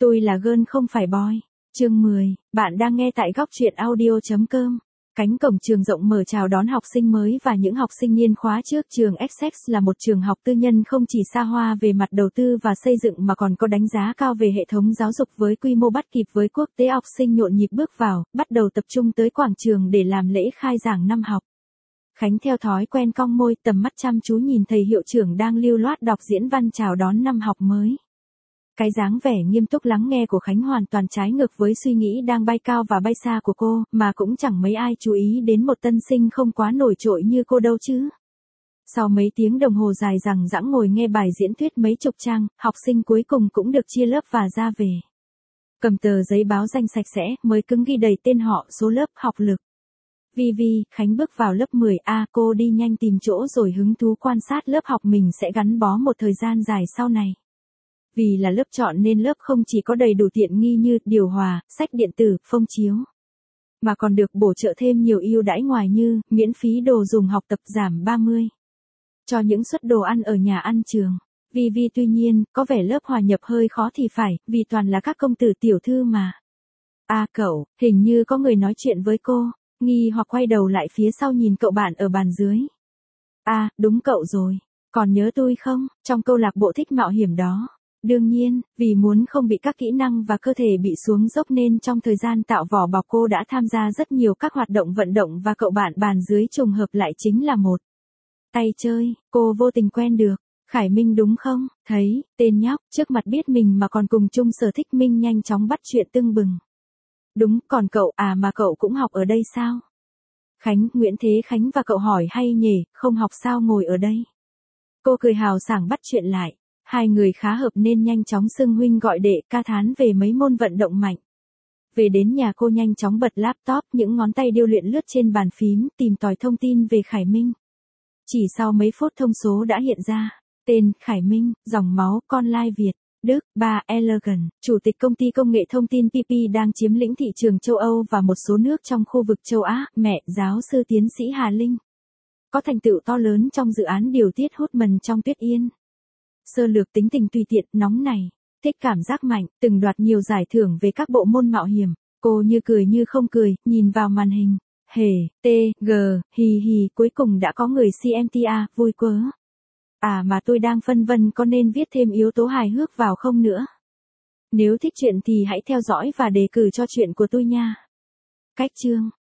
Tôi là Girl không phải boy. Chương 10, bạn đang nghe tại góc truyện audio.com. Cánh cổng trường rộng mở chào đón học sinh mới và những học sinh niên khóa trước. Trường Essex là một trường học tư nhân không chỉ xa hoa về mặt đầu tư và xây dựng mà còn có đánh giá cao về hệ thống giáo dục với quy mô bắt kịp với quốc tế. Học sinh nhộn nhịp bước vào, bắt đầu tập trung tới quảng trường để làm lễ khai giảng năm học. Khánh theo thói quen cong môi, tầm mắt chăm chú nhìn thầy hiệu trưởng đang lưu loát đọc diễn văn chào đón năm học mới. Cái dáng vẻ nghiêm túc lắng nghe của Khánh hoàn toàn trái ngược với suy nghĩ đang bay cao và bay xa của cô, mà cũng chẳng mấy ai chú ý đến một tân sinh không quá nổi trội như cô đâu chứ. Sau mấy tiếng đồng hồ dài dằng dẵng ngồi nghe bài diễn thuyết mấy chục trang, học sinh cuối cùng cũng được chia lớp và ra về. Cầm tờ giấy báo danh sạch sẽ, mới cứng ghi đầy tên họ, số lớp, học lực. Vi, Khánh bước vào lớp 10A, cô đi nhanh tìm chỗ rồi hứng thú quan sát lớp học mình sẽ gắn bó một thời gian dài sau này. Vì là lớp chọn nên lớp không chỉ có đầy đủ tiện nghi như điều hòa, sách điện tử, phông chiếu, mà còn được bổ trợ thêm nhiều ưu đãi ngoài như miễn phí đồ dùng học tập giảm 30%, cho những suất đồ ăn ở nhà ăn trường. Vi tuy nhiên, có vẻ lớp hòa nhập hơi khó thì phải, vì toàn là các công tử tiểu thư mà. Cậu, hình như có người nói chuyện với cô. Nghi hoặc quay đầu lại phía sau nhìn cậu bạn ở bàn dưới. Đúng cậu rồi. Còn nhớ tôi không, trong câu lạc bộ thích mạo hiểm đó. Đương nhiên, vì muốn không bị các kỹ năng và cơ thể bị xuống dốc nên trong thời gian tạo vỏ bọc cô đã tham gia rất nhiều các hoạt động vận động và cậu bạn bàn dưới trùng hợp lại chính là một tay chơi. Cô vô tình quen được Khải Minh đúng không? Thấy tên nhóc trước mặt biết mình mà còn cùng chung sở thích, Minh nhanh chóng bắt chuyện tưng bừng. Đúng, còn cậu mà cậu cũng học ở đây sao? Nguyễn Thế Khánh và cậu hỏi hay nhỉ, không học sao ngồi ở đây? Cô cười hào sảng bắt chuyện lại. Hai người khá hợp nên nhanh chóng xưng huynh gọi đệ, ca thán về mấy môn vận động mạnh. Về đến nhà cô nhanh chóng bật laptop, những ngón tay điêu luyện lướt trên bàn phím, tìm tòi thông tin về Khải Minh. Chỉ sau mấy phút thông số đã hiện ra. Tên, Khải Minh, dòng máu, con lai Việt, Đức, Elegant, chủ tịch công ty công nghệ thông tin PP đang chiếm lĩnh thị trường châu Âu và một số nước trong khu vực châu Á. Mẹ, giáo sư tiến sĩ Hà Linh, có thành tựu to lớn trong dự án điều tiết hút mần trong Tuyết Yên. Sơ lược tính tình tùy tiện, nóng này, thích cảm giác mạnh, từng đoạt nhiều giải thưởng về các bộ môn mạo hiểm. Cô như cười như không cười, nhìn vào màn hình. Hì, cuối cùng đã có người CMTA, vui quá. Mà tôi đang phân vân có nên viết thêm yếu tố hài hước vào không nữa. Nếu thích chuyện thì hãy theo dõi và đề cử cho chuyện của tôi nha. Cách chương.